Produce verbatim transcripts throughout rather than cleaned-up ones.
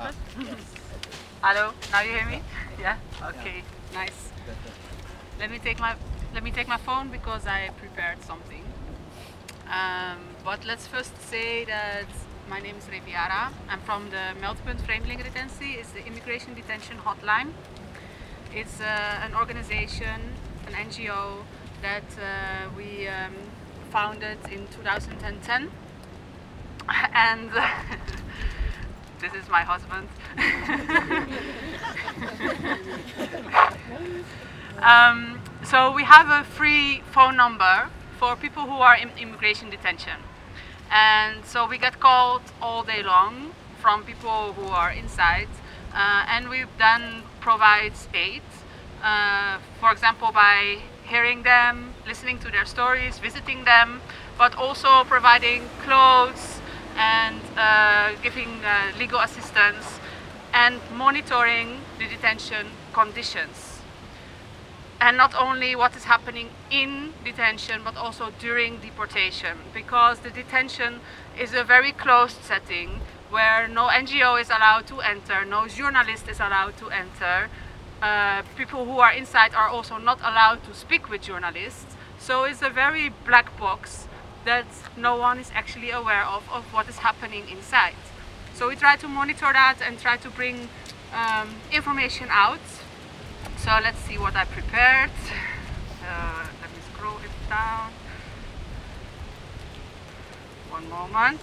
Good? Hello, now you hear me? Yeah? Okay, nice. Let me take my let me take my phone because I prepared something. Um, but let's first say that my name is Reviara. I'm from the Meldpunt Vreemdelingendetentie. It's the Immigration Detention Hotline. It's uh, an organization, an N G O that uh, we um, founded in two thousand ten. And this is my husband. um, so we have a free phone number for people who are in immigration detention. And so we get called all day long from people who are inside. Uh, and we then provide aid, uh, for example, by hearing them, listening to their stories, visiting them, but also providing clothes and uh, giving uh, legal assistance and monitoring the detention conditions. And not only what is happening in detention, but also during deportation, because the detention is a very closed setting where no N G O is allowed to enter, no journalist is allowed to enter. Uh, people who are inside are also not allowed to speak with journalists. So it's a very black box that no one is actually aware of, of what is happening inside. So we try to monitor that and try to bring um, information out. So let's see what I prepared. Uh, let me scroll it down. One moment.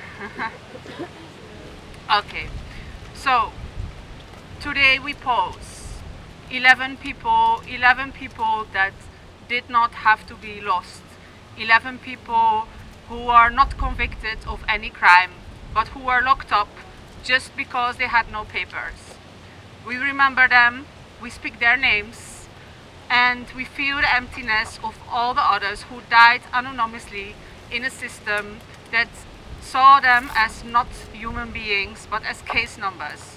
Okay, so today we pose eleven people, eleven people that did not have to be lost. eleven people who are not convicted of any crime, but who were locked up just because they had no papers. We remember them, we speak their names, and we feel the emptiness of all the others who died anonymously in a system that saw them as not human beings, but as case numbers.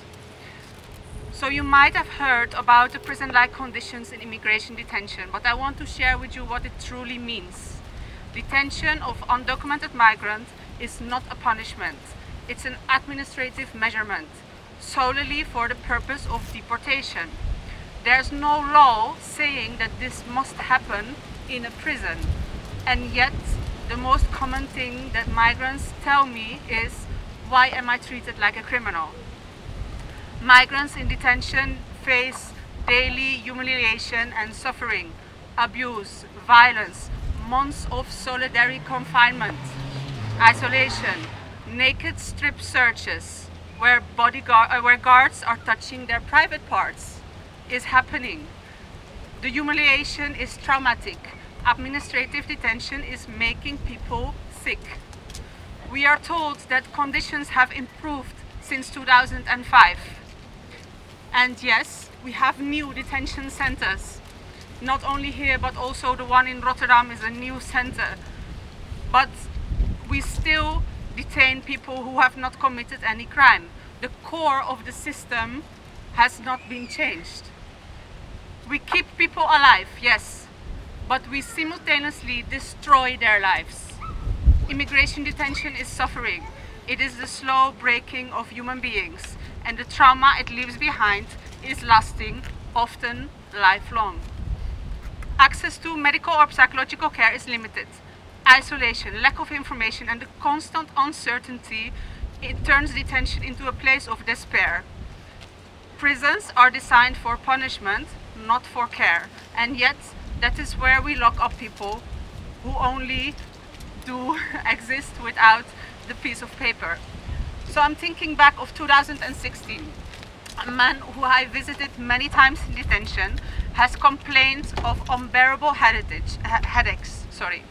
So you might have heard about the prison-like conditions in immigration detention, but I want to share with you what it truly means. Detention of undocumented migrants is not a punishment. It's an administrative measurement, solely for the purpose of deportation. There's no law saying that this must happen in a prison. And yet, the most common thing that migrants tell me is, why am I treated like a criminal? Migrants in detention face daily humiliation and suffering, abuse, violence, months of solitary confinement, isolation, naked strip searches where bodyguard, uh, where guards are touching their private parts is happening. The humiliation is traumatic. Administrative detention is making people sick. We are told that conditions have improved since two thousand five. And yes, we have new detention centers. Not only here, but also the one in Rotterdam is a new center. But we still detain people who have not committed any crime. The core of the system has not been changed. We keep people alive, yes, but we simultaneously destroy their lives. Immigration detention is suffering. It is the slow breaking of human beings, and the trauma it leaves behind is lasting, often lifelong. Access to medical or psychological care is limited. Isolation, lack of information, and the constant uncertainty, it turns detention into a place of despair. Prisons are designed for punishment, not for care, and yet that is where we lock up people who only do exist without the piece of paper. So I'm thinking back of two thousand sixteen. A man who I visited many times in detention has complained of unbearable headaches. headaches sorry.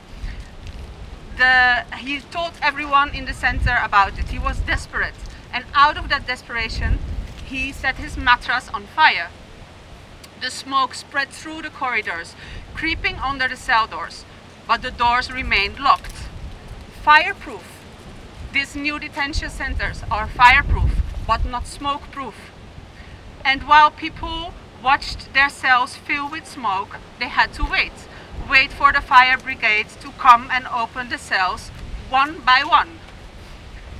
The, he told everyone in the center about it. He was desperate, and out of that desperation, he set his mattress on fire. The smoke spread through the corridors, creeping under the cell doors, but the doors remained locked. Fireproof. These new detention centers are fireproof, but not smoke-proof. And while people watched their cells fill with smoke, they had to wait. Wait for the fire brigade to come and open the cells one by one.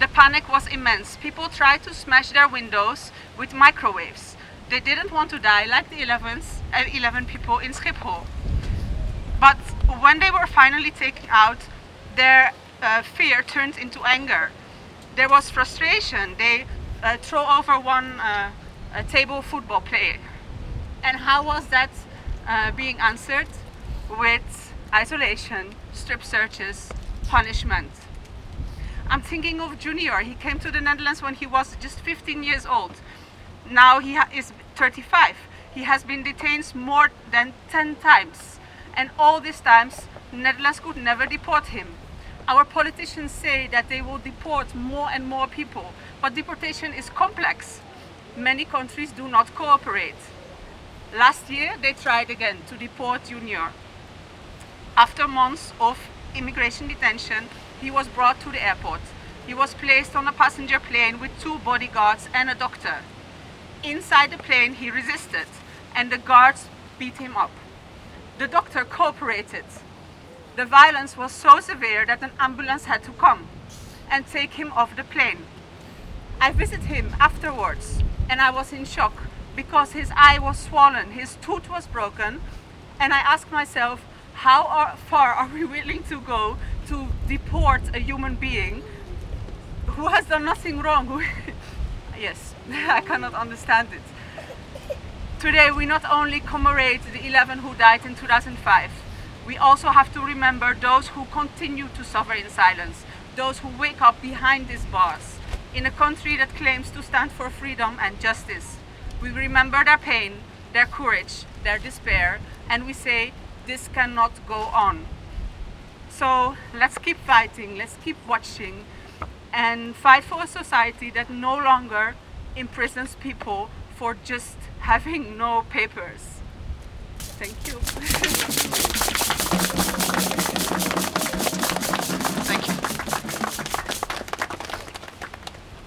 The panic was immense. People tried to smash their windows with microwaves. They didn't want to die like the eleven people in Schiphol. But when they were finally taken out, their uh, fear turned into anger. There was frustration. They uh, threw over one uh, a table football player. And how was that uh, being answered? With isolation, strip searches, punishment. I'm thinking of Junior. He came to the Netherlands when he was just fifteen years old. Now he is thirty-five. He has been detained more than ten times. And all these times, Netherlands could never deport him. Our politicians say that they will deport more and more people, but deportation is complex. Many countries do not cooperate. Last year, they tried again to deport Junior. After months of immigration detention, he was brought to the airport. He was placed on a passenger plane with two bodyguards and a doctor. Inside the plane, he resisted, and the guards beat him up. The doctor cooperated. The violence was so severe that an ambulance had to come and take him off the plane. I visited him afterwards, and I was in shock because his eye was swollen, his tooth was broken, and I asked myself, how are, far are we willing to go to deport a human being who has done nothing wrong? Yes, I cannot understand it. Today we not only commemorate the eleven who died in two thousand five, we also have to remember those who continue to suffer in silence, those who wake up behind these bars, in a country that claims to stand for freedom and justice. We remember their pain, their courage, their despair, and we say, this cannot go on. So let's keep fighting, let's keep watching, and fight for a society that no longer imprisons people for just having no papers. Thank you.